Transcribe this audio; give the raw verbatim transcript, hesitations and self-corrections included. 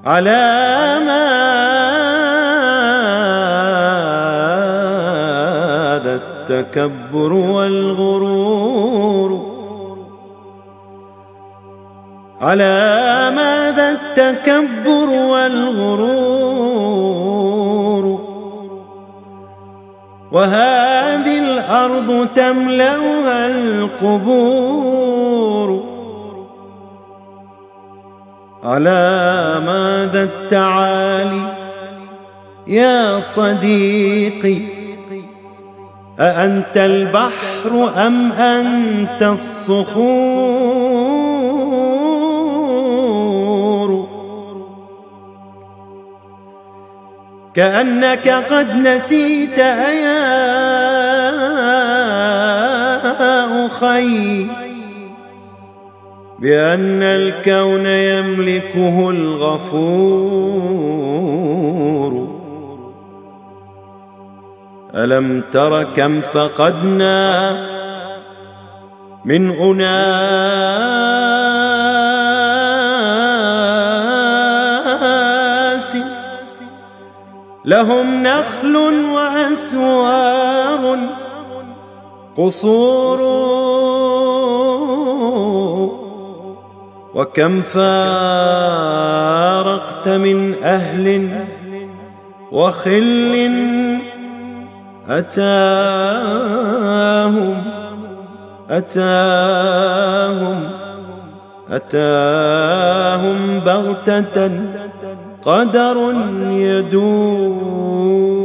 على ماذا التكبر والغرور؟ على ماذا التكبر والغرور؟ وهذه الأرض تملأها القبور. على ماذا التعالي يا صديقي؟ أأنت البحر أم أنت الصخور؟ كأنك قد نسيت يا أخي بأن الكون يملكه الغفور. ألم تر كم فقدنا من أناس لهم نخل وأسوار قصور، وكم فارقت من أهل وخل أتاهم أتاهم أتاهم بغتة قدر يدور.